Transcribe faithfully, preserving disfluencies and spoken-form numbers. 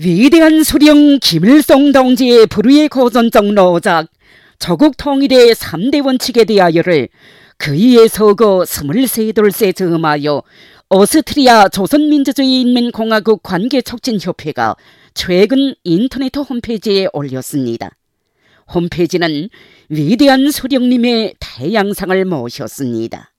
위대한 수령 김일성 동지의 불의의 고전적 노작 조국 통일의 삼 대 원칙에 대하여를 그 위에 서거 스물세 돌세 점하여 오스트리아 조선민주주의인민공화국 관계촉진협회가 최근 인터넷 홈페이지에 올렸습니다. 홈페이지는 위대한 수령님의 태양상을 모셨습니다.